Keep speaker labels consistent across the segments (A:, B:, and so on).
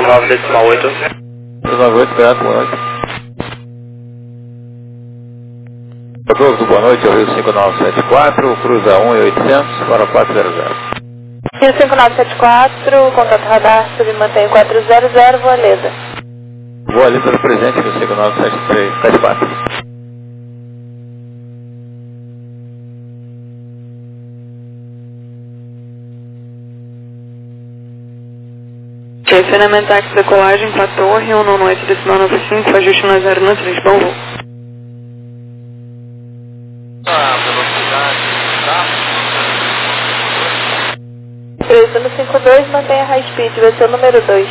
A: 09,8.
B: 98, obrigado, boa noite. Rodolfo, boa noite, é o Rio 5974, cruza 1.800, para 400.
C: Rio 5974, contato radar, submantém 400, Voaleda.
B: Voaleda do presente, Rio 5974.
D: Refinamento táxi decolagem para a torre, 198,95, ajuste na 093, bom voo.
A: Velocidade, tá?
C: 3152, mantenha high speed, vai ser o número 2.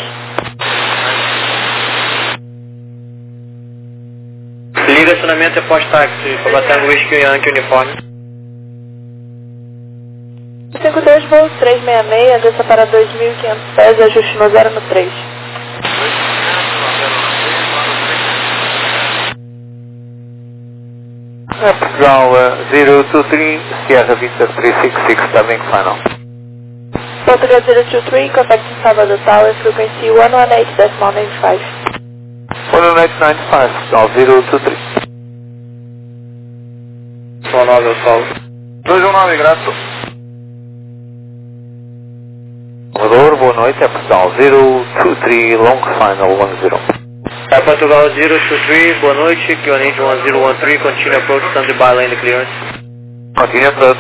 A: Liga acionamento e pós-táxi, Tango Whisky Yankee Uniforme.
C: 52, voo 366, desça para 2.500 pés, ajuste no 093.
B: Portugal 023, Sierra Vista 366, coming final.
C: Portugal 023, contact Salvador Tower, frequency 118.95.
B: 11895, Portugal 023.
A: 19 ao solo.
B: 219, grato. Salvador, boa noite, é Portugal 023, long final 10.
A: É Portugal 023, boa noite, Kionid 1013, continue approach, standby lane clearance.
B: Continue approach.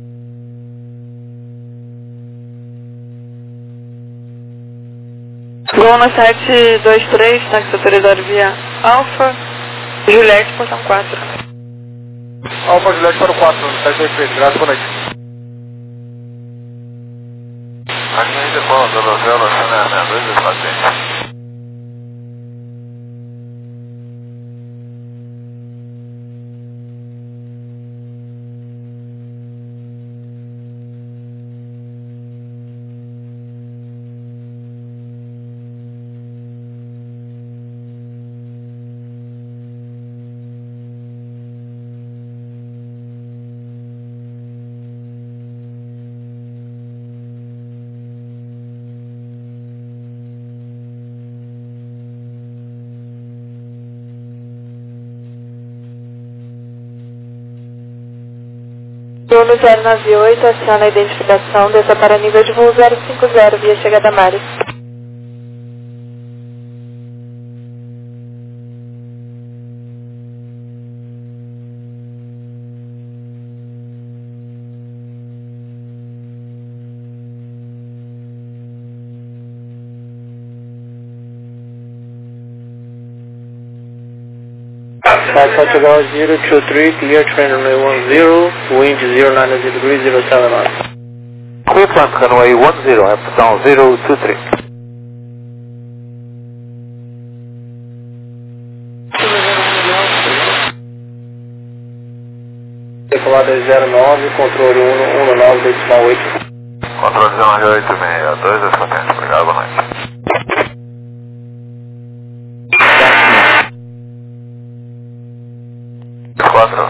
D: Gol na 723, táxi autorizado via Alfa, Juliette, portão 4.
B: Alfa Juliette para o 4, 723, graças, boa noite. Aqui ainda bom, da novela, né, 2 e 400.
C: Bruno 098, aciona a identificação, desça para nível de voo 050, via chegada Mares.
A: Portugal 023, clear trend runway 10, wind 090 degrees, 07 knots.
B: Cleveland runway 10, é Portugal 023.
A: Decolada 09, controle 119,8.
B: Controle 186, 2 potência, obrigado, boa noite. Quatro.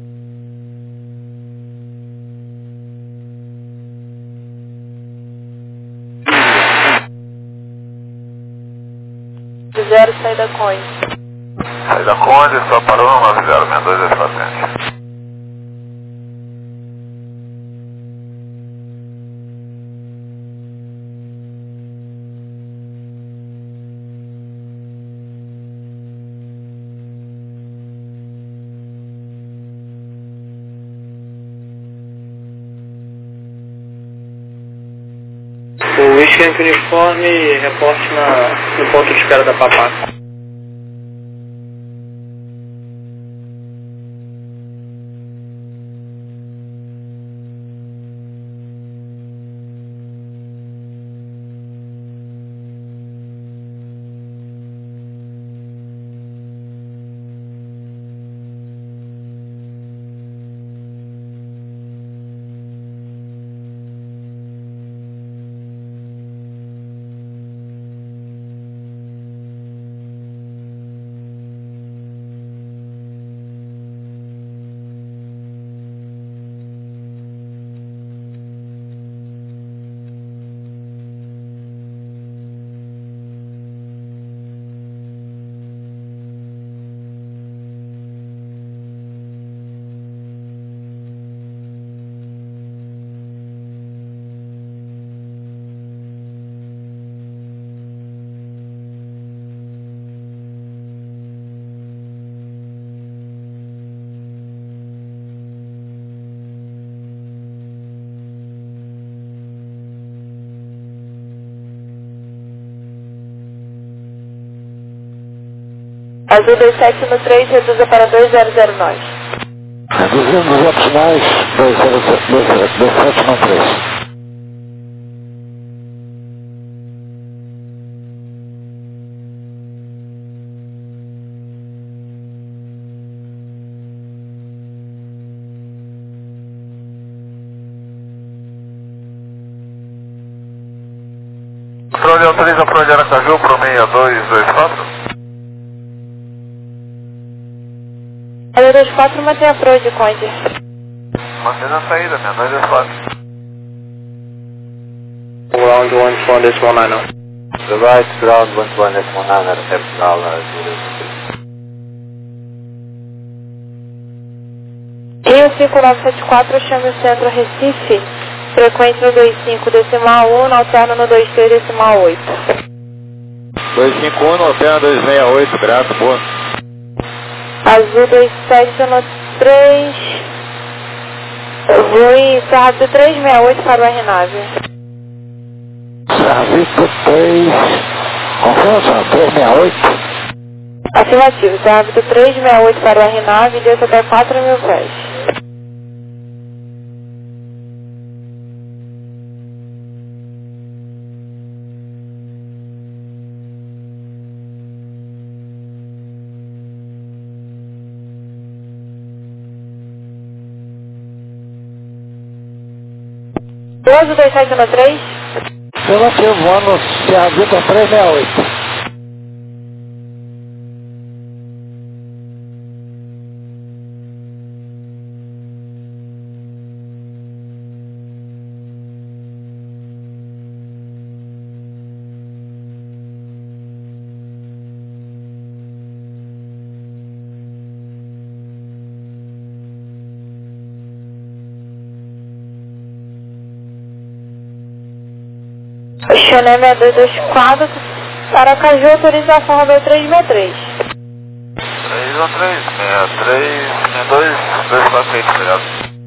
C: Zero, saída Coin.
B: Saída Conde, só parou no 9062, patente.
A: O Whisky Yankee Uniforme, reporte no ponto de espera da Papaca.
C: Azul 27 no 3, reduza para 2009.
E: Reduzindo os opcionais, 27 no 3.
B: Controle autoriza para de Aracaju para o 6224.
C: Olha 24, mantém a Pro de Conde.
B: Mantendo a saída, 6224.
A: Ground 14.90.
B: The right ground 11.9, recepcional
C: Rio 5974, chame o centro Recife. Frequente no 25 decimal 1, no alterno no 23 decimal 8.
B: 251 no alterno 268, grato, boa.
C: Azul 27 no 3. Vou em Serra do 368 para o R9.
E: Serviço 3, confiança, 368.
C: Afirmativo, Serra do 368 para o R9 e desça até 4.000 pés. Azul 27 no 3.
E: Afirmativo, voando Serra Vitor 368.
C: Xané 6224, Aracaju autoriza a forma 363.
B: 313, 63, 62, 248, obrigado.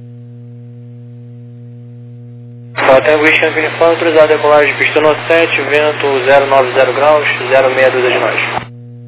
A: Hotel Whisky Uniforme, autorizado a decolagem de pista no 7, vento 090 graus, 06 dúzia de nós.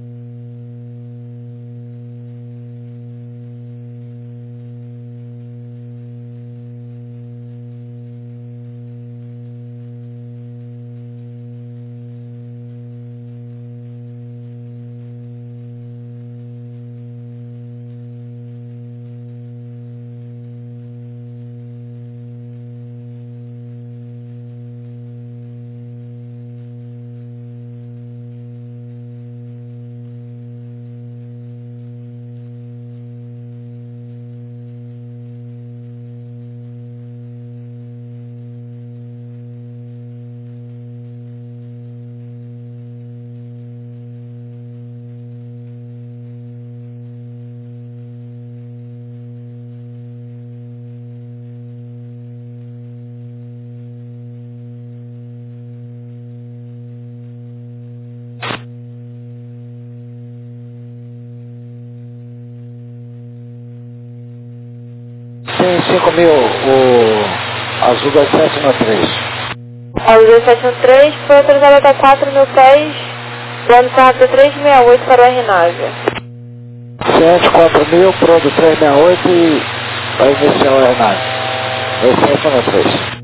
E: Tem 5.000, o Azul 27 no 3.
C: Azul 27 no 3, foi autorizado até 4.000 pés, voando Serra do 368 para o R9.
E: Ciente 4.000, Pro do 368 e vai iniciar o R9. 27 no 3.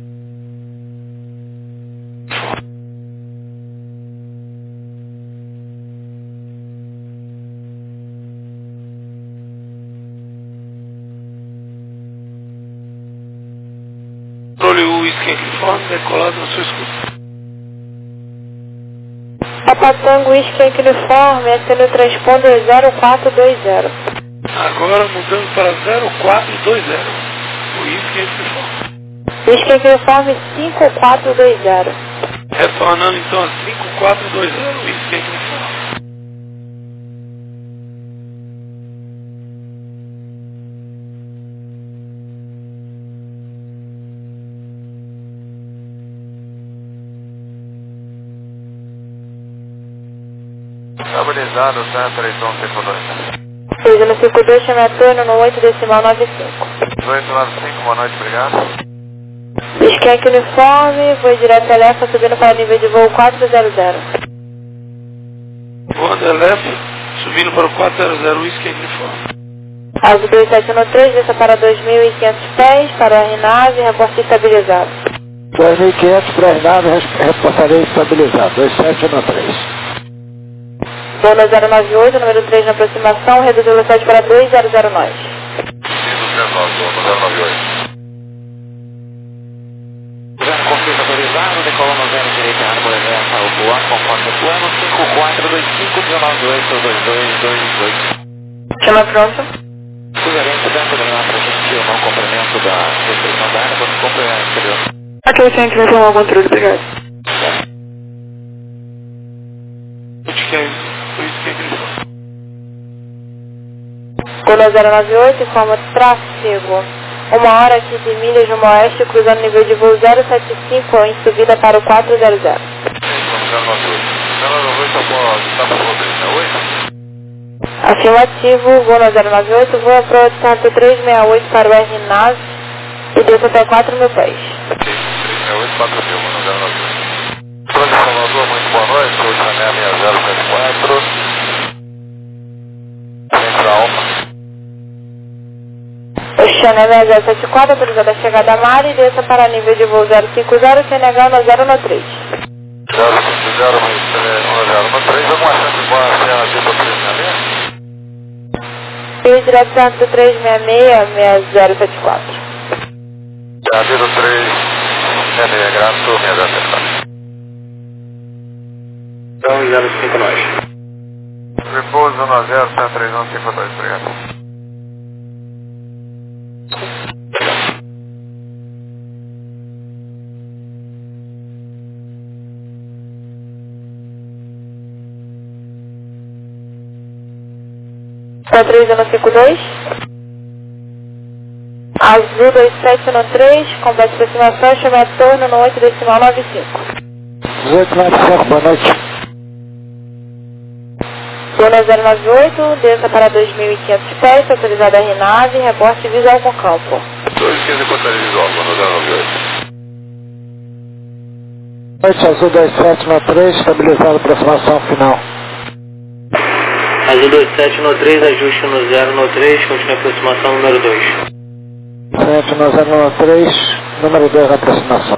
F: Controle o Whisky Uniforme, decolado na sua escuta.
C: Papatango Whisky Uniforme, SN transponder 0420.
F: Agora mudando para 0420. O Whisky Uniforme.
C: Whisky Uniforme 5420.
F: Retornando então a 5420, o Whisky Uniforme.
B: Estabilizado, Santa Traição 52.
C: Seja no 52, chame Antônio no 8 decimal 95.
B: 895, boa noite, obrigado.
C: Whisky Uniforme, voo direto Elefa, subindo para nível de voo 400.
F: Voando Elefa, Subindo para o 400 Whisky Uniforme.
C: Azul 2713, desça para 2.500 pés, para a RNAV, reporte estabilizado.
E: 2.500 para a RNAV, reportarei estabilizado, 2713.
C: Zona 098, número 3 na aproximação, reduz a velocidade para 200 nós.
B: Confirma autorizado, decolando 0 direita, árvore reversa, Alto Ar, conforme o plano, 5425-19-22222.
C: Chama pronto.
B: Sugerente, dentro da nossa gente, o não cumprimento da restrição da área, quando cumprimento exterior.
D: Aqui, gente, vai tomar o controle, obrigado.
C: Zona 098, informa tráfego. 1 hora 15 milhas rumo oeste, cruzando nível de voo 075 em subida para o 400. Afirmativo, voo 098, voa para o Santo 368 para o RNAV e desça até 4.000 pés.
B: 368, 4.000, 098. Pronto, Salvador, muito boa noite, o Chanel 6074. Centro Alfa.
C: O Chanel 074, autorizado a chegada a mar e desça para nível de voo 050, CNH no 013.
B: 050, 103, alguma chance de boa ser a Viva 366?
C: Rio direto Santo 366-6074.
B: A Viva 366, grato, 6074.
A: Então 05 nós.
B: Repouso 10, 131, 52, obrigado.
C: Tá 3152. Azul 2713, complete aproximação, chame a torno no 8,95.
E: 1895, boa noite.
C: Zona 098, desça para 2.500 pés, autorizada a RNAV, reporte visual com campo.
B: 215 contaria visual, quando 098.
E: Noite, Azul 2793, estabilizado, aproximação final.
A: Azul 2793, ajuste no 093, continue a aproximação número 2.
E: Frente no 093, número 2 na aproximação.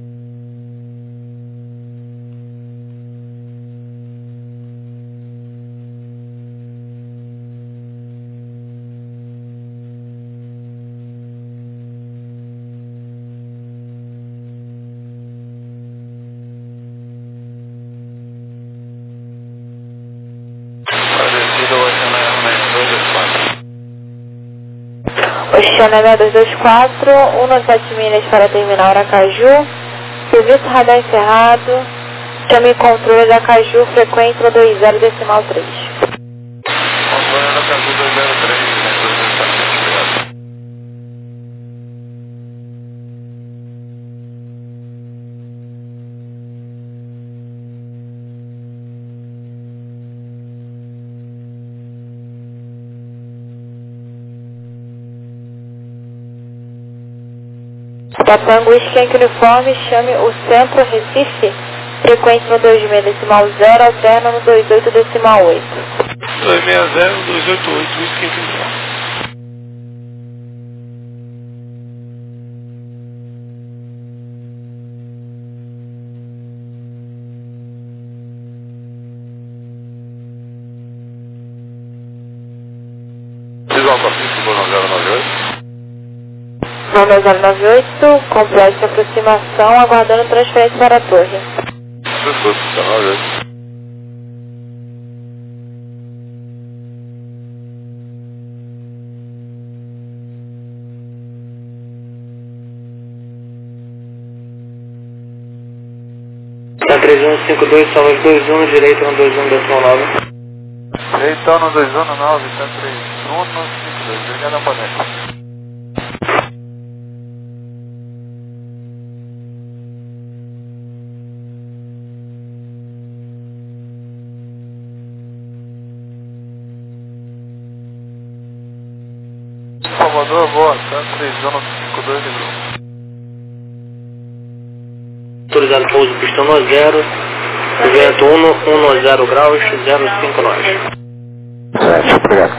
C: Chanel 224, 17 milhas para terminar Aracaju, serviço radar encerrado, chame controle da Aracaju, frequência 20 decimal 3.
B: Controle da Aracaju 203, obrigado.
C: Tatango Whisky Uniforme, chame o centro Recife, frequência no 26 decimal 0, alterna no 28 decimal 8.
F: 260, 288, Whisky Uniforme.
B: Visual Pacífico, 098.
C: Zona 098, complete aproximação, aguardando transferência para a torre.
B: Escuta, 098.
A: Tá 3152, solas 21, direito no 21 decimal 9.
B: Então no 219, tá 3152, obrigado, oponente. Salvador, boa, tá 3152 de grupo.
A: Autorizado pouso pistão no 0, vento 10 graus, 05 nós.
E: 7, obrigado.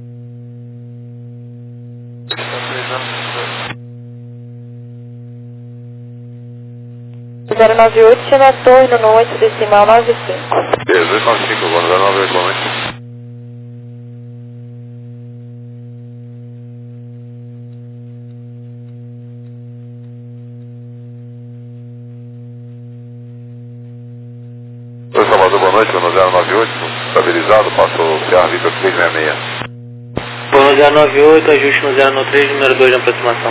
C: 098, chama a torre no 8 decimal 95.
B: 1895, agora 098, boa noite. Oi, Salvador, boa noite, no 098, estabilizado, passou Sierra Vitor 366.
A: Bono 098, ajuste no 093, número 2 de aproximação.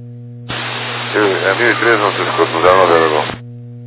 B: É 1013, não se escuta, no 098.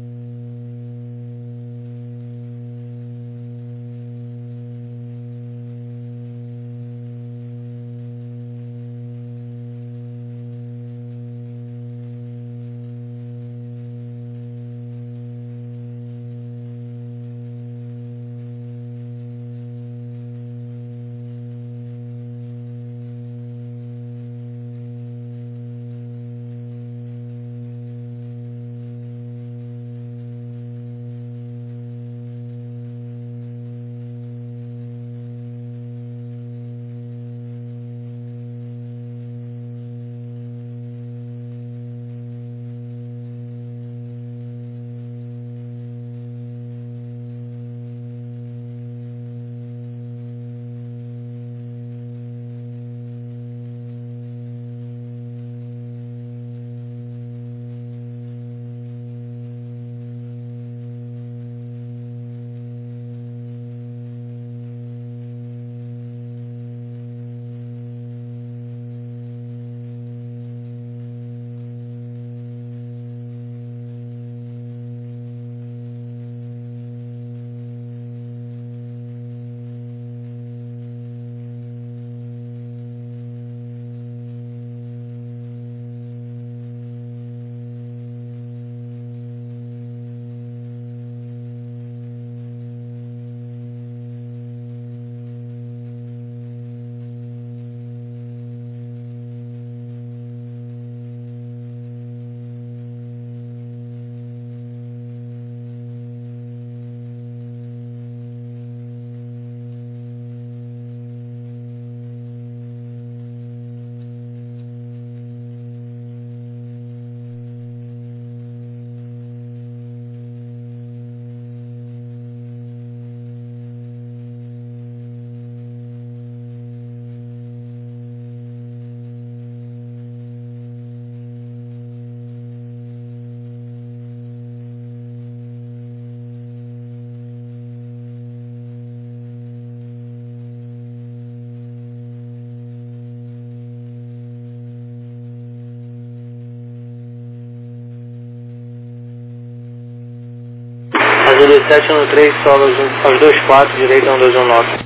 A: Azul 713, solo aos 24, direito 1219.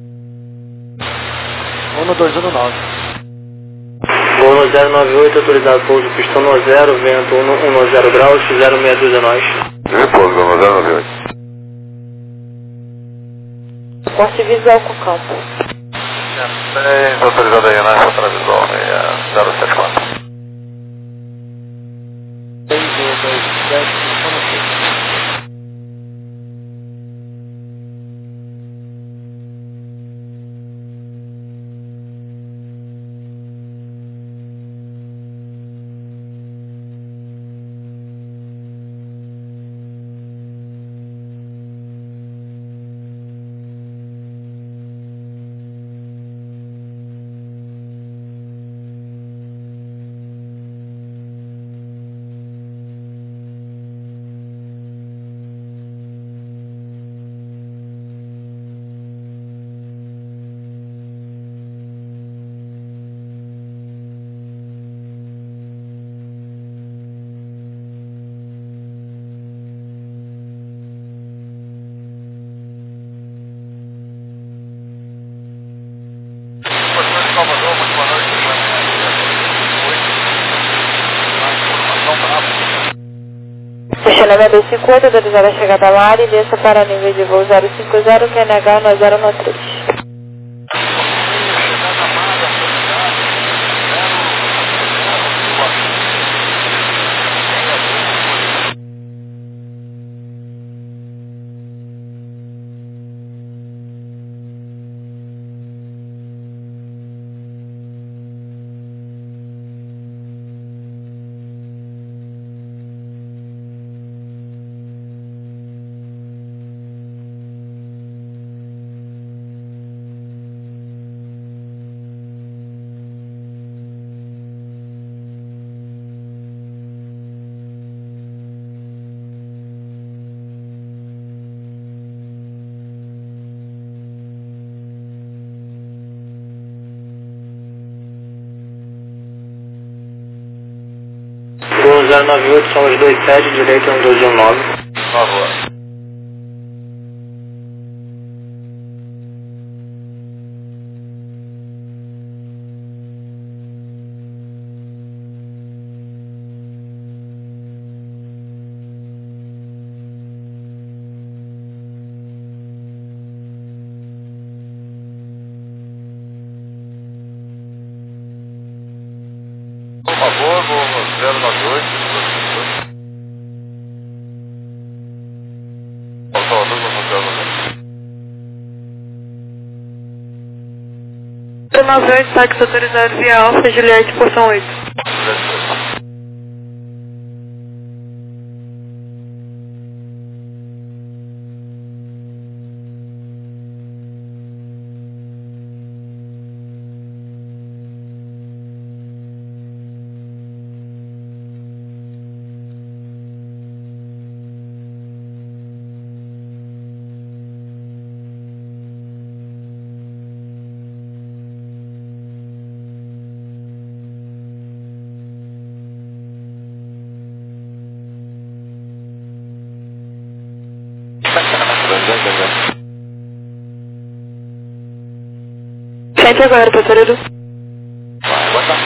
E: 1219.
A: Bono 098, autorizado pouso pistão no 0, vento 110 graus, 062 a nós.
B: Repouso, no 098.
C: Corte visual com campo.
B: Autorizado aí, né? Contravisual, 074.
E: 627,
B: Salvador, muito boa noite.
C: Questionamento 258, autorizada a chegada à área e desça para nível de voo 050, QNH no 013.
A: 1098, são os 27, direito 1219.
B: Por favor. Por favor, vou 098. Salvador, vamos
D: 98, táxi autorizado via Alfa, Juliette, portão 8. Sente agora, passageiro.
B: Vai, bota.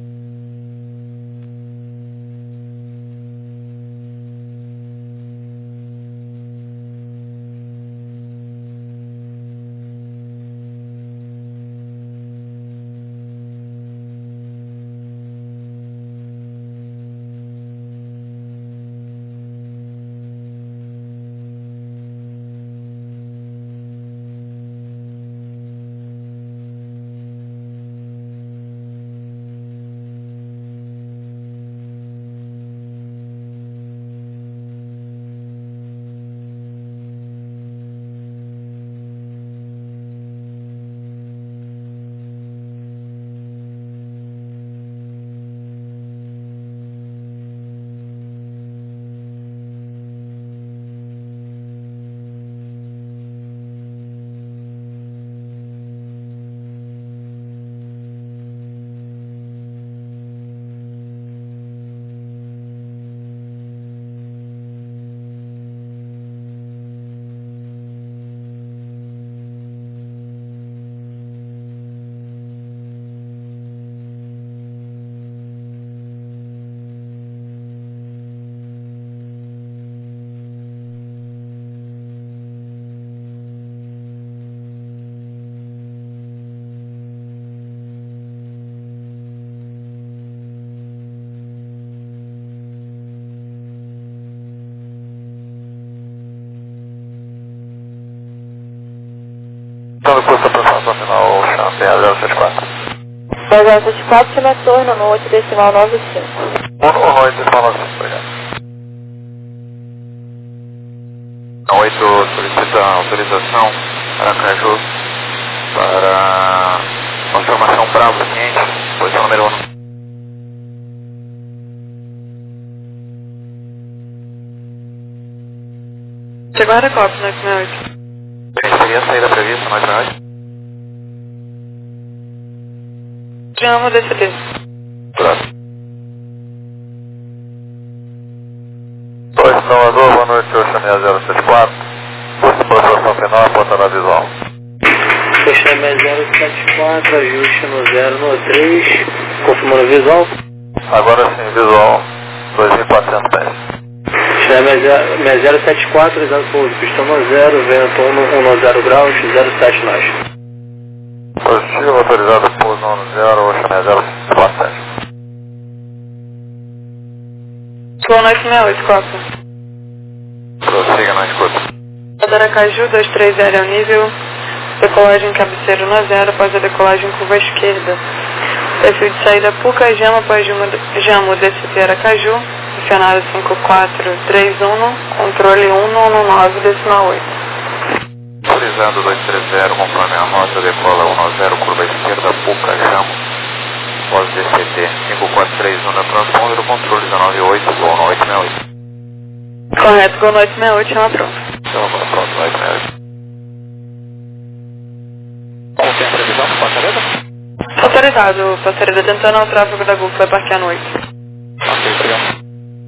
B: Então, depois da apresentação final, chama 6074.
C: 1074, chama torno no 8 decimal 95.
B: 8 decimal 95, obrigado. 8 solicita autorização Aracaju para confirmação Bravo cliente, posição número 1.
D: Chegou a Aerocop, 968.
B: Seria a saída prevista, mais verdade?
D: Chama DCD.
B: Próximo. 2 Salvador, boa noite, Oceania 074. Busca para a aproximação final, ponta na visual.
A: Oceania 074, ajuste no 093, confirmando visual.
B: Agora sim, visual 2400 pés.
A: Oceania 074, usando pouso, pistão no 0, vento 10 graus, 07 nós.
B: Positivo, autorizado pouso no 0, Oceania 047.
D: Boa noite, 68, copa.
B: Prossiga na escuta.
D: Aracaju, 230 ao nível, decolagem cabeceiro no 0, após a decolagem curva esquerda. Perfil de saída Puca, Jamo, após Jamo, DCT Aracaju, funcionário 5431, controle 119, decimal 8.
B: Autorizado 230, conforme a rota, decola 10, curva esquerda, Puca, Jamo, após DCT 5431 na transponder, controle 198, gol no 868.
D: Correto, Gol 868, chama pronto.
B: Chama pronto, 868. Qual tem a previsão para Passareda?
D: Autorizado, Passareda tentando o tráfego da Gulf, vai partir à noite.
B: Ok, obrigado.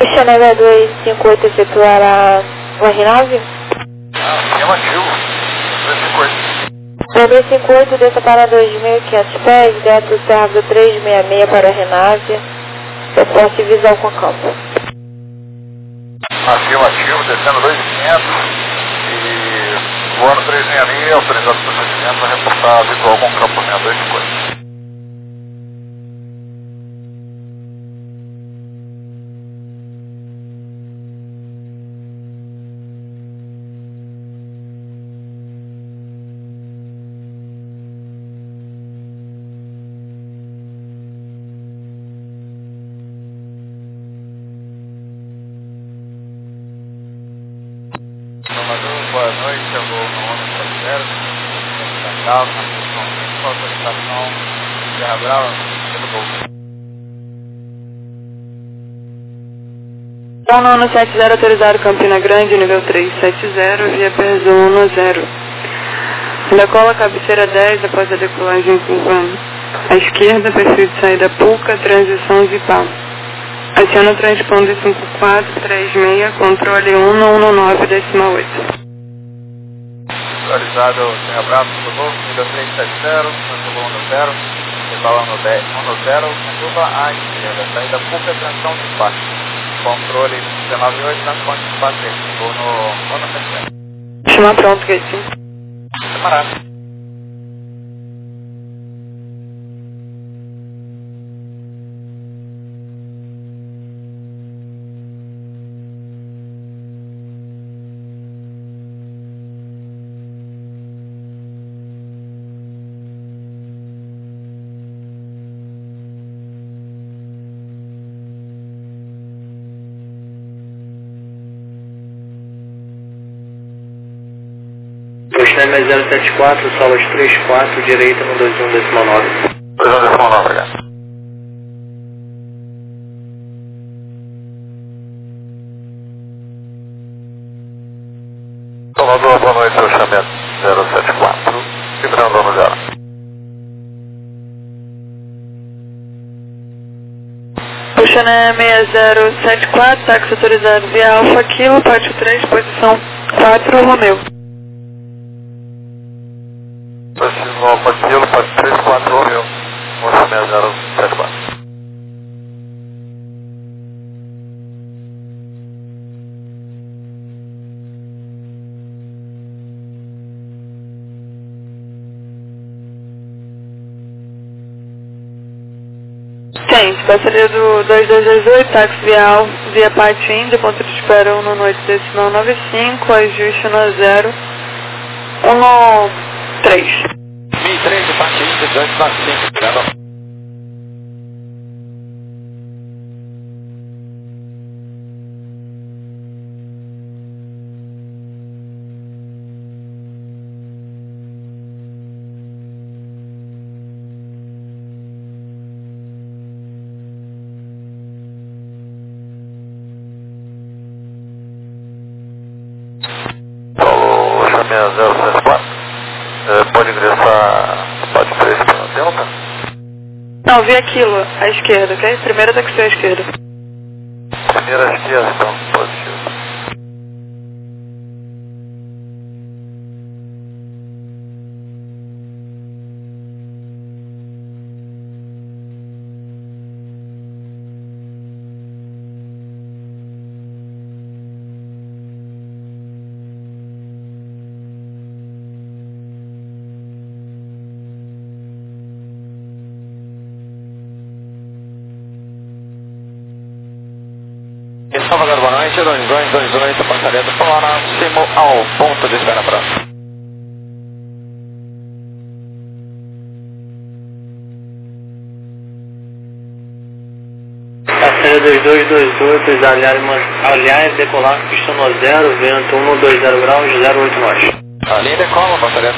C: Xanega 258 efetuará o R9?
B: Afirmativo. 258.
C: 258 desça para 2.500 pés, direto do Serra do 366 para a Renávia. Reporte visual com campo.
B: Afirmativo, descendo 2.500 e voando 366, autorizado o procedimento, reportar visual com campo 258. Boa noite, eu vou no ônibus brasileiro, da calma, com autorização de Serra Brava, pelo gol.
D: Então, no 70 autorizado Campina Grande, nível 370, via Perzo 10. Decola cabeceira 10 após a decolagem curva à esquerda, perfil de saída Puca, transição Zipá. Aciona o transponder 5436, controle 1119,8.
B: Autorizado Serra Brava, pelo gol, nível 370, tranquilo 10, decolando 10, 10, curva à esquerda, saída Puca, transição Zipá. Controle 198, transporte de passeio. Vou no 70.
D: Chama pronto, Gatinho.
B: Camarada.
A: Postname 074, solas 34, direita no 21,9.
B: 21,9, já. Salvador, boa noite, seu chamamento 074, vibrando no 0.
D: Puxando 6074, táxi autorizado via Alfa Kilo, parte 3, posição 4, Romeu.
B: Preciso Alfa Kilo, parte 3, 4, Romeu. Moça 6074.
D: Gente, passaria do 2228, táxi via via parte Índia, ponto de espera 1 no noite decimal 95, ajuste no 0, 1 no 3.
B: 1003, parte Índia, 295, obrigado. Paulo, chamei 074. Pode ingressar parte 3 pela Delta?
D: Não, via Kilo, à esquerda, ok? Primeira táxi à esquerda.
B: Primeira à esquerda, então, positivo. Salvador, boa noite, 2228, passaria do próximo ao ponto de espera próximo.
A: Passaria 2228, aliás, decolar, pista no 0, vento 120 graus, 08 nós.
B: A linha decola, passaria.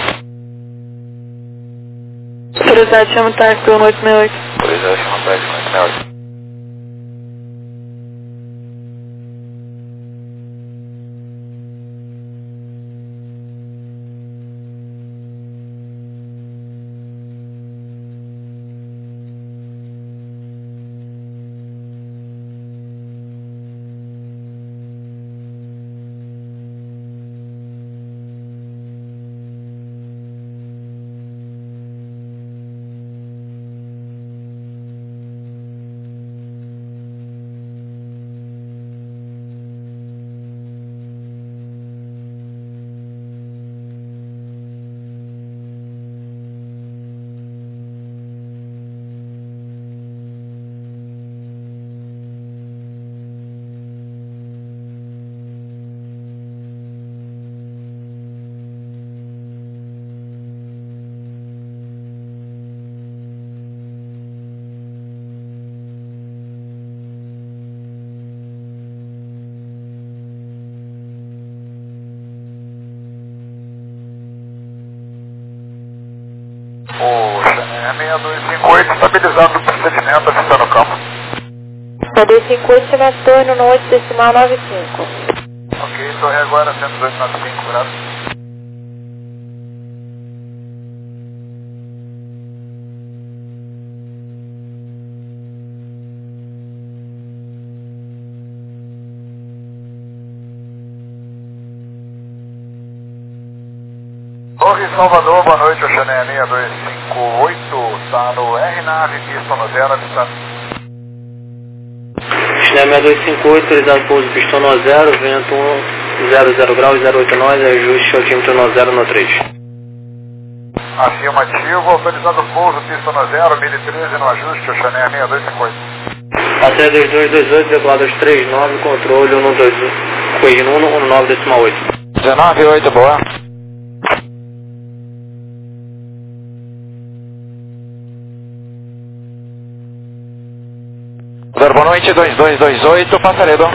D: Autorizado, chama o táxi do 1868.
B: Autorizado, chama o táxi 1868. 6258, estabilizado o procedimento, avista no campo.
C: Cadê 58, chama retorno no 8 decimal 95.
B: Ok, torre agora 10295, graças. Torre Salvador, boa noite, Oceania 6258, está no R-Nave, pista no 0, avistado.
A: Oceania 6258, autorizado pouso pistão no 0, vento 00 graus, 08 nós, ajuste altímetro no 0 no 3.
B: Afirmativo, autorizado pouso, pista no 0, 1013 no ajuste, Oceania 6258.
A: Até 2228, decolado aos 39, controle 122, corrigindo 119 decimal 8.
E: 198, boa. Boa noite, 2228, Passaredo.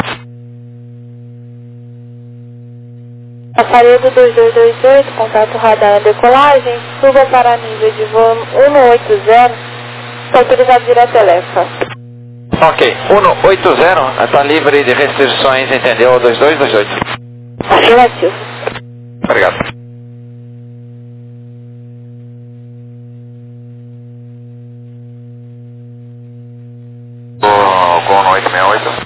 C: Passaredo 2228, contato radar na decolagem, suba para nível de voo 180, está autorizado direto Elefa.
E: Ok, 180, está livre de restrições, entendeu? 2228.
C: Afirmativo.
E: Obrigado.
B: Gol no 868.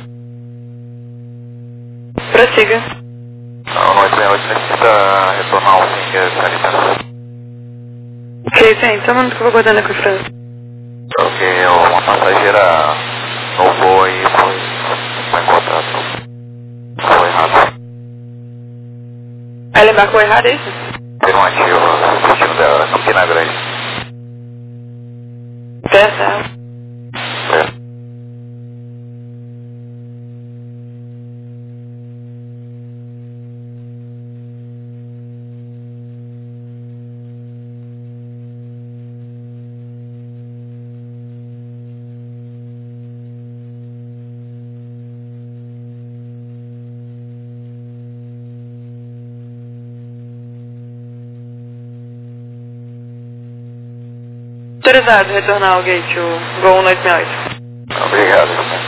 D: Prossiga.
B: Não, no 868 necessita retornar ao fim, essa licença.
D: Ok, sim, só um minuto que eu vou guardando aqui, França.
B: Ok, uma passageira no voo aí foi encontrada. Foi errado.
D: Aí ele embarcou errado, é isso?
B: Afirmativo, o destino dela, Campina Grande.
D: Certo.
B: É.
D: Autorizado retornar ao gate, o Gol 168.
B: Obrigado.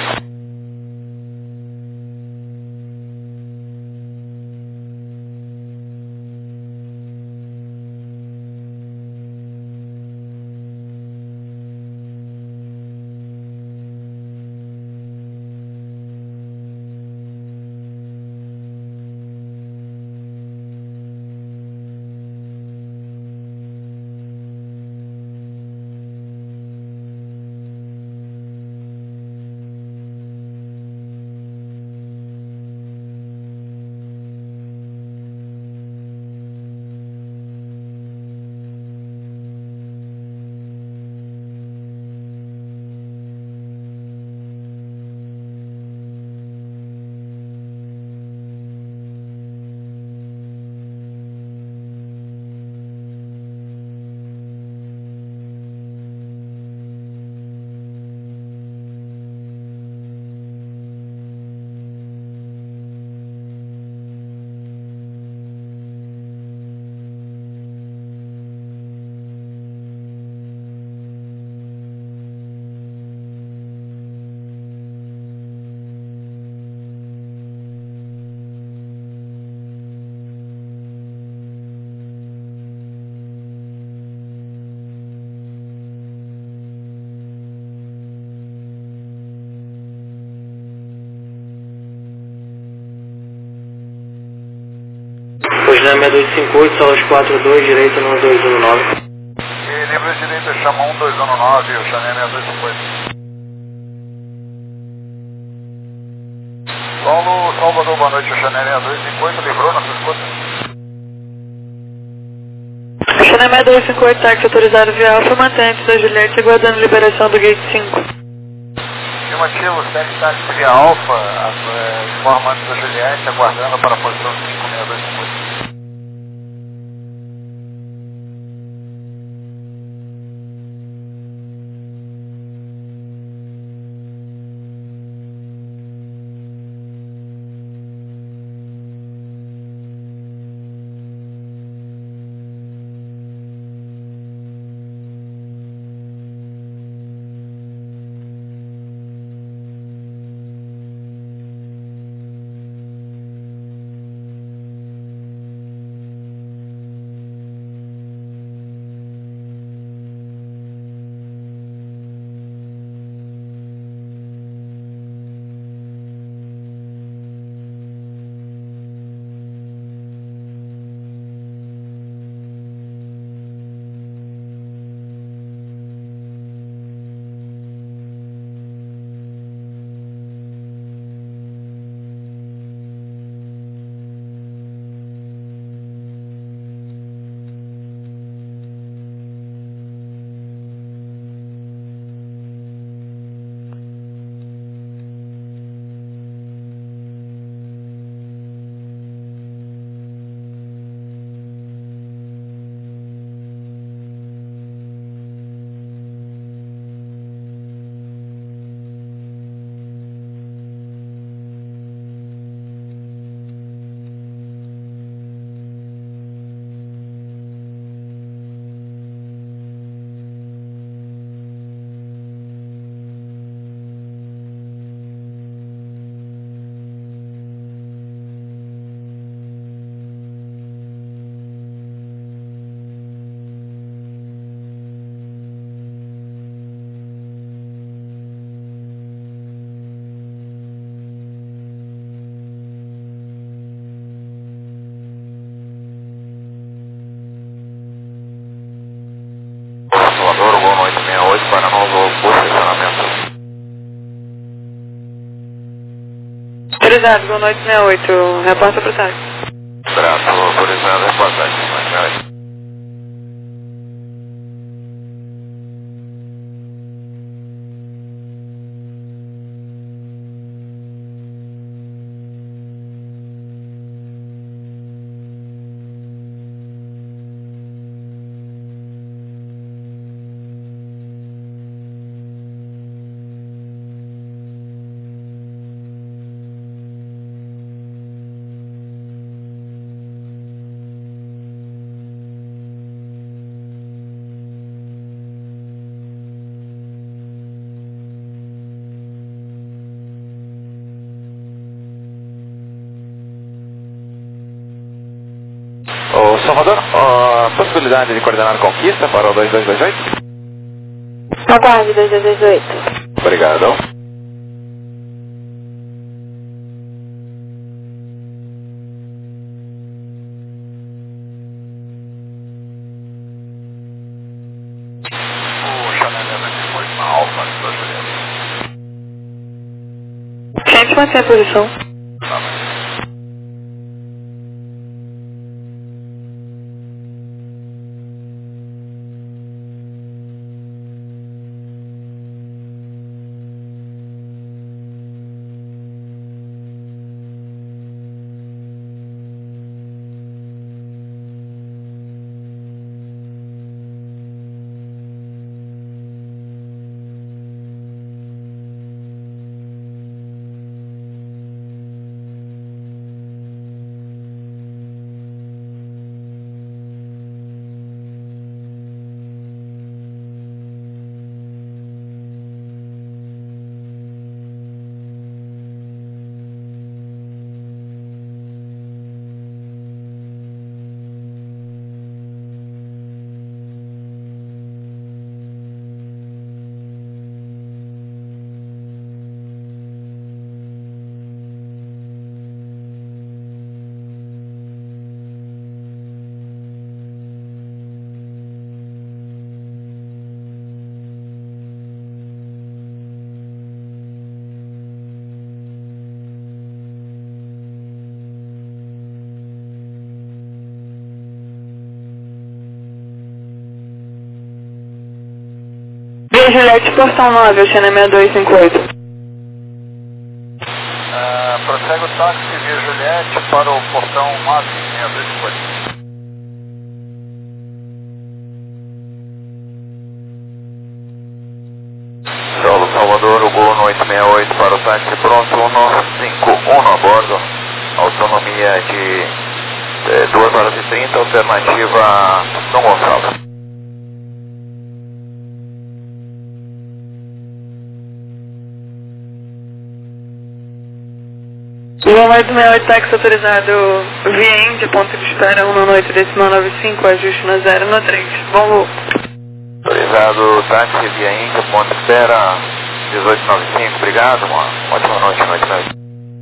A: Oceania 6258, salas 42, direito no 219.
B: E livre direito, chama 1219, Oceania 6258. Paulo Salvador, boa noite, Oceania 258, livrou na sua escuta?
D: Oceania 258, táxi autorizado via Alfa, mantente da Juliette, aguardando liberação do gate 5.
B: Afirmativo, segue táxi via Alfa, informantes da Juliette, aguardando para a posição 56258.
D: autorizado, Gol 868, reporta pro táxi.
B: Trato autorizado, reportagem, 868. Ô Salvador, possibilidade de coordenar conquista para o 2228?
C: Aguarde 2228.
B: Obrigado. O Chanel foi uma alfa, 2
D: Gente, mantém a posição. Via Juliette, portão 9, Oceana 6258.
B: Prossegue o táxi Via Juliette para o portão 96258. Solo Salvador, o Gol 868 para o táxi pronto, 151 a bordo. Autonomia de 2 horas e 30, alternativa São Gonçalo.
D: Gol 868, táxi autorizado via Índia, ponto de espera 198,95, ajuste no 0 no 3. Bom voo.
B: Autorizado táxi via Índia, ponto de espera 1895, obrigado, uma ótima noite.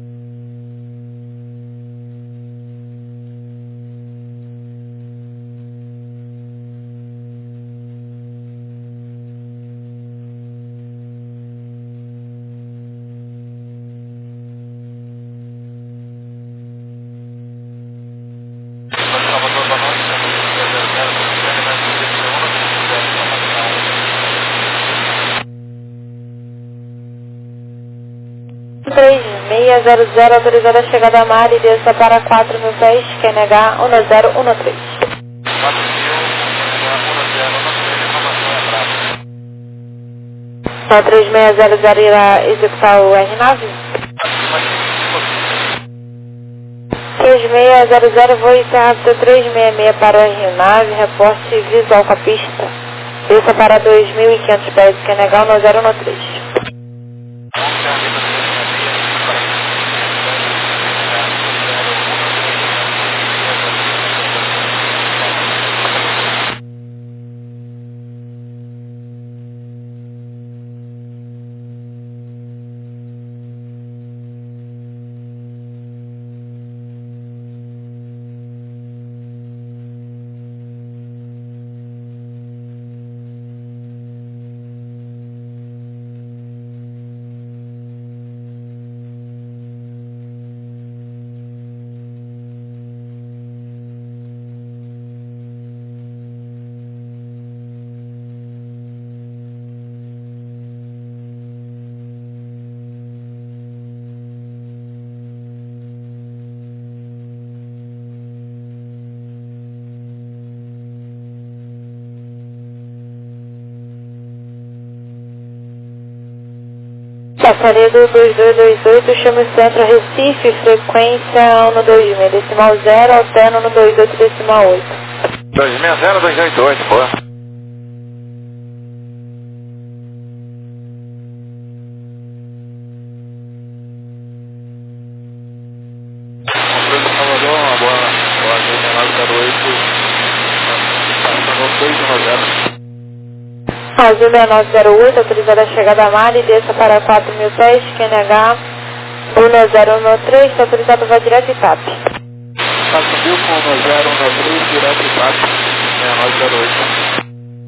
B: Salvador, boa noite.
C: 3600, autorizada a chegada a mar e desça para 4.000 pés, QNH 1013.
B: 4.000, 1013,
C: Só 3600 irá executar o R9? 3600, voo encerrado 366 para o R9, reporte visual com a pista. Desça para 2.500 pés, QNH 1013. Passaredo 2228, chame o centro Recife, frequência 126, decimal 0, alterno no 28, decimal 8.
B: 260, 288, boa.
F: Controle de Salvador, uma boa
C: Azul 6908, autorizada a chegada a mar e desça para 4.000 pés, QNH 10113, está autorizado vai direto e TAP.
F: 4.000 com 10113, direto e TAP, 6908.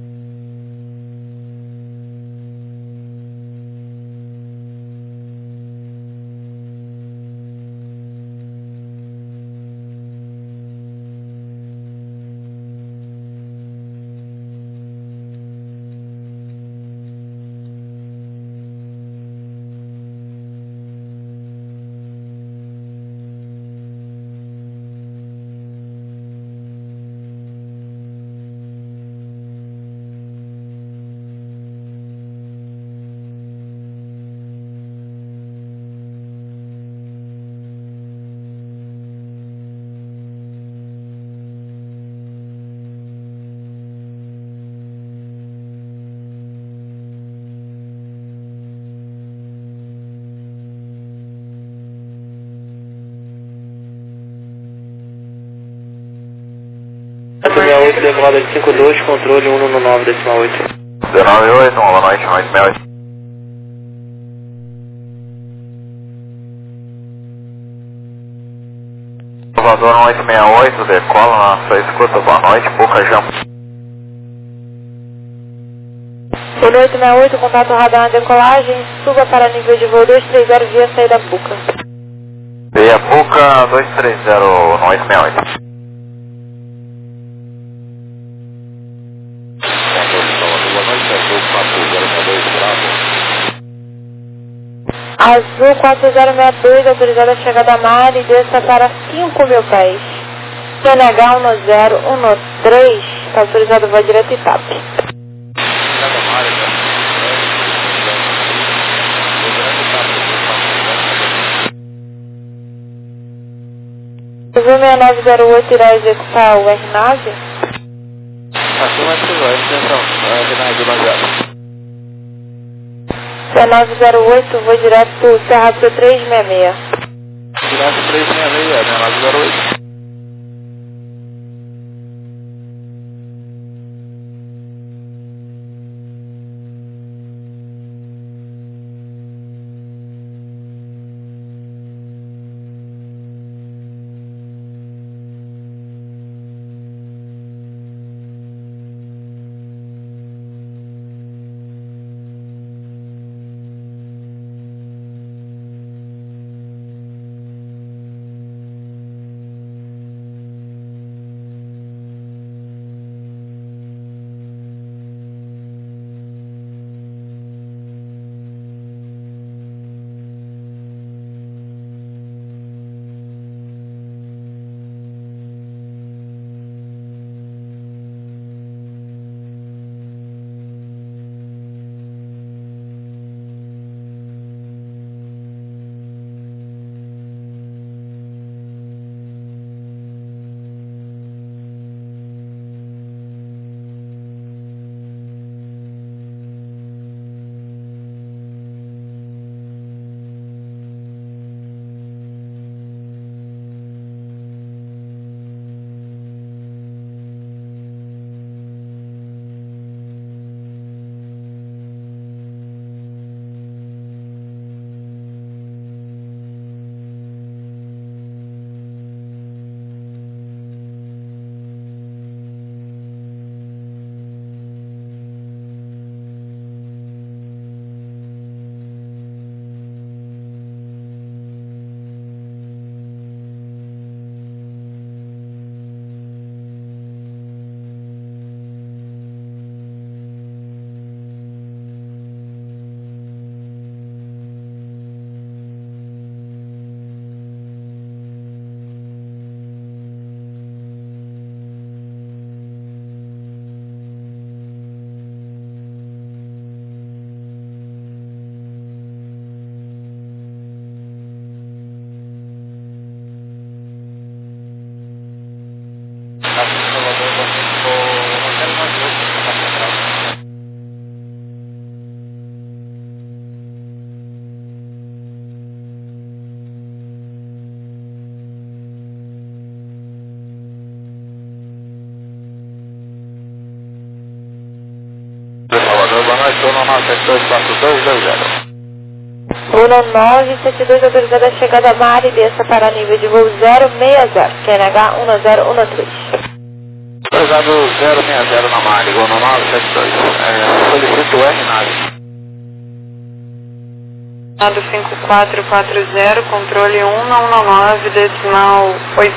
A: oito, decolada de 52, controle 119, decimal 8.
B: 198, boa noite, 968. Salvador 868, decola na sua escuta, boa noite, Pucajamo.
C: 868, contato radar na decolagem, suba para nível de voo 230 via saída Puca.
B: Via Puca 230 no 868.
C: Azul 4062, autorizada a chegada a mar e desça para 5.000 pés. QNH 10113, está autorizado vai direto e TAP. Azul 6908 irá executar o RNAV?
F: Assim vai ser, atenção, RNAV baseado.
C: 1908, vou direto Cerrado 366.
F: Direto 366, 1908.
C: 1972, autorizada a chegada a mar e desça para nível de voo 060, QNH 1013.
B: Autorizado 060 na mar, igual no 972. Solicito o RNAV.
D: 5440, controle 119, decimal 8.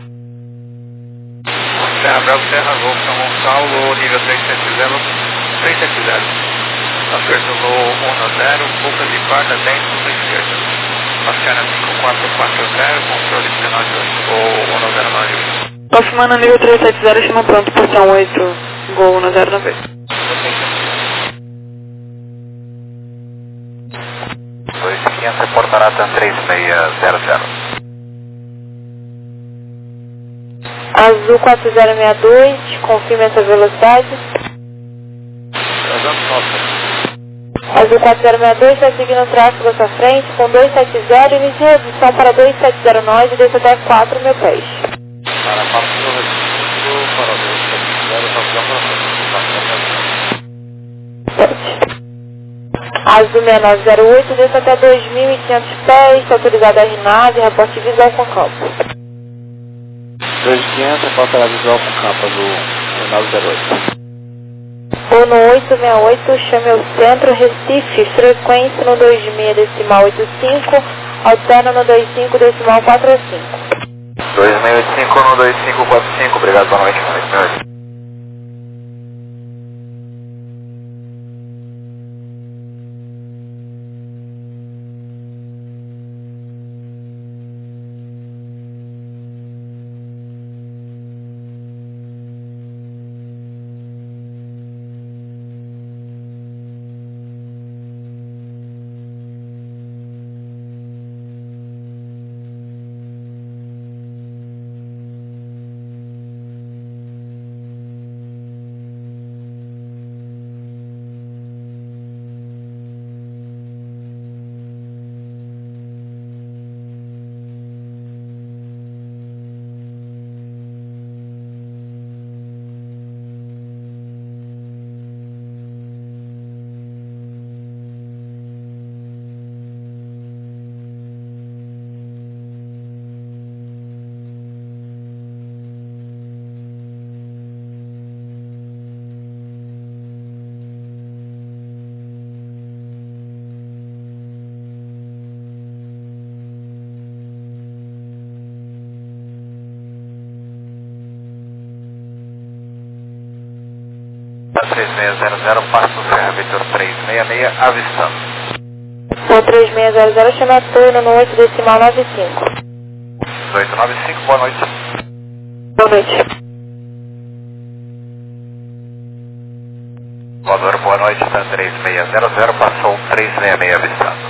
B: Serra Bravo, Serra Golfo, São Gonçalo, nível 370. Acerto no 10, boca de guarda 10, curva esquerda. Pascara 5440, controle 198, ou 1098.
D: Confirmando nível 370, chama pronto, posição 8, Gol 1090.
B: 2500, reportará TAM 3600.
C: Azul 4062, confirme essa velocidade. Azul 4062, está seguindo o tráfego à sua frente com 270, inicie redução para 270 nós e desça até 4 mil pés.
B: Para 4 mil registro, para 270,
C: Azul 6908, desça até 2.500 pés, está autorizado a RNAV, reporte visual com campo.
E: 2500, reportará visual com campo do 908.
C: Ono 868, chame ao centro, Recife, frequência no 26 decimal 85, alterna no 25 decimal 45.
B: 2685 no 2545, obrigado, boa noite, 2685. A 3600, passo Serra Vitor 366, avistando.
C: O 3600, chama a turno no 8 decimal 95.
B: 895, boa noite.
C: Boa noite.
B: Voador, boa noite, TAM 3600, passou 366, avistando.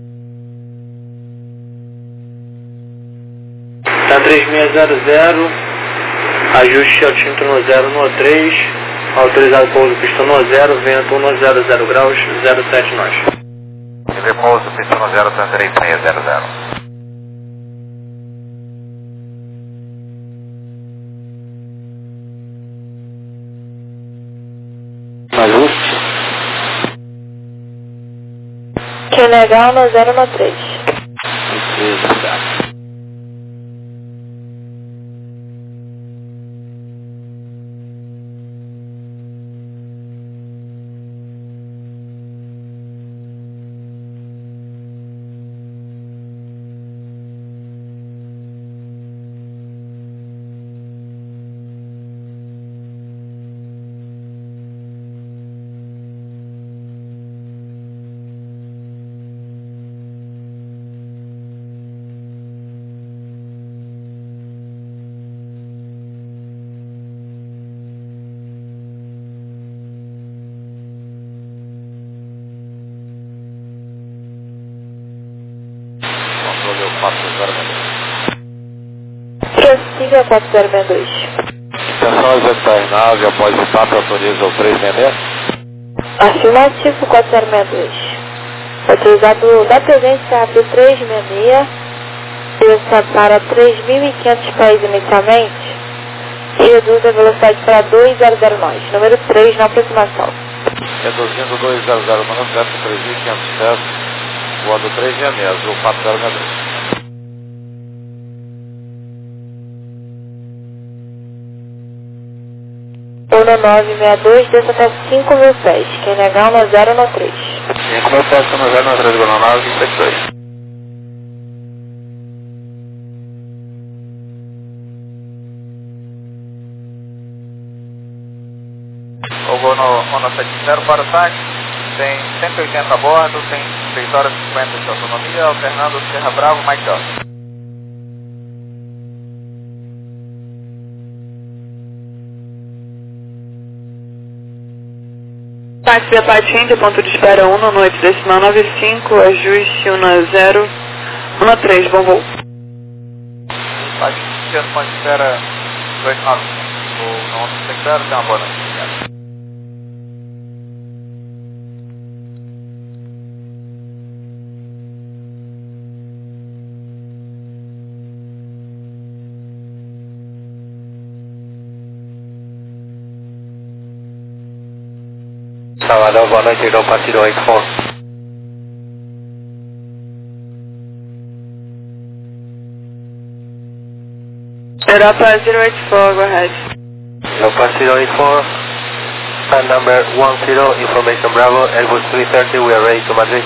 A: TAM 3600, ajuste altímetro no 0 no 3. Autorizado pouso pista no 0, vento 100 graus, 07 nós.
B: Repouso pista no 0, TAM 3600.
E: Ajuste.
C: QNH no 0 no 3.
E: Beleza.
C: Prossiga 4062.
E: Atenção executar nave após o TAP autoriza o 366.
C: Afirmativo 4062. Autorizado da presença rápido 366, desça para 3.500 pés inicialmente e reduz a velocidade para 200 nós, número 3 na aproximação.
B: Reduzindo 200 manifesto 3.500 pés, voando 366, azul 4062.
C: 1962, desça até 5.000 pés, quem negar 10 no 3.
B: 5.000 pés, 10 no 3, Guananave 272. O Gono 70 para o táxi, tem 180 a bordo, tem 6 horas e 50 de autonomia, alternando Serra Bravo, Mike Delta.
D: Táxi da Patinha, ponto de espera 1, na noite decimal 95, ajuste 1013, bom voo.
B: Patinha, ponto de espera 295, o 90 tem uma boa noite.
A: Salvador, boa noite, Aeropartido 84.
D: Europa 084, go ahead.
A: Aeropartido 84, stand number 10, information Bravo, Airbus 330, we are ready to Madrid.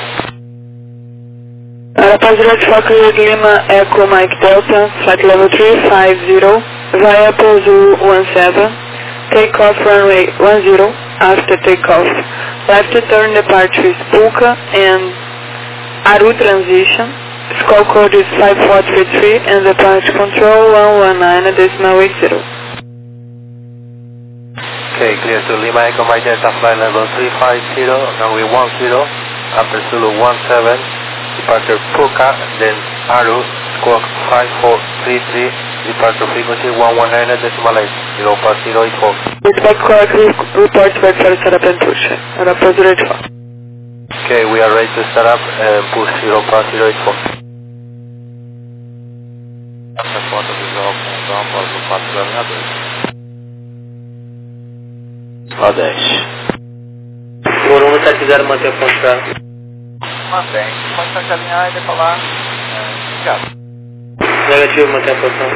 D: Europa 084, Cleared Lima, Echo Mike Delta, flight level 350, via Pozo 17, takeoff runway 10, after takeoff. Left turn departure is Puka and Aru transition. Score code is 5433 and departure control 119.80.
A: Okay, clear to Lima Echo Mike Delta, flight level 350, runway 10, after Zulu 17, departure Puka, then Aru, squawk 5433, departure frequency 119.8, Aeropartido 84.
D: Respect correctly, report back for setup and push. Europa 084.
A: Okay, we are ready to start up and push Aeropartido 84.
B: Essa foto visual com o campo azul 4062.
A: Ó 10. Bruno 70, mantém o ponto.
B: Mantém, pode alinhar e decolar.
A: Negativo, mantém a posição.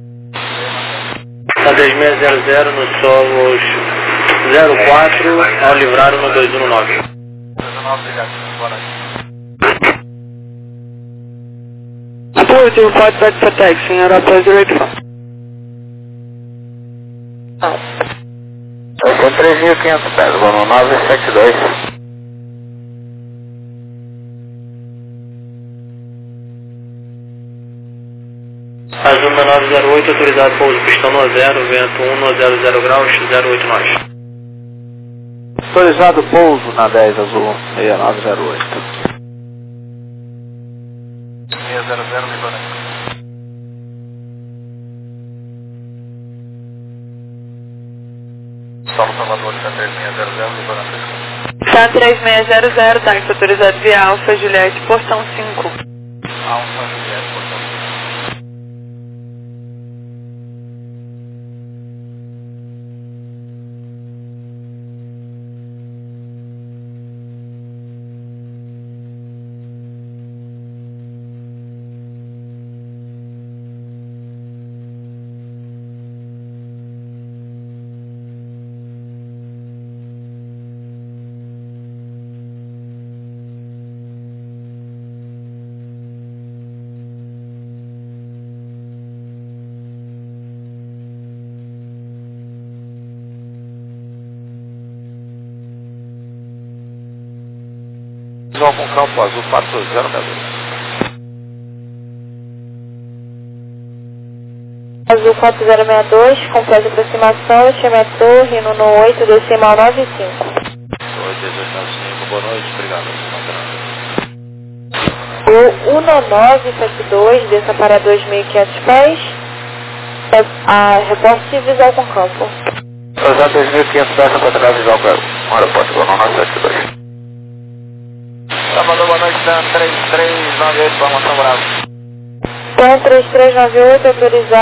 A: Está 3600 no solos 04, ao livrar no 219.
B: 219, obrigado, boa noite.
D: Approach report back for taxi, Europa 084.
B: Com 3.500 pés, Gono 972.
A: Azul 908, autorizado pouso pistão no 0, vento 1 no 00 graus, 08 nós.
E: Autorizado pouso na 10 azul 6908.
B: 600, Libanês. Solo Salvador, está 3600, Libanês.
D: Está 3600, táxi autorizado via Alfa, Juliette, portão 5.
B: Alfa, Juliette, portão 5. Visual com campo azul 4062.
C: Azul 4062, completa aproximação, chama torre, no 8, decimal 95.
B: 8895, boa noite, obrigado.
C: O 1972, desça para 2.500 pés, a reporte visual com campo.
B: Usar 2.500 pés para tratar visual com aeroporto, Gono 972. Salvador, boa noite, Dan 3398, formação Bravo.
C: Então 3398, autorizado.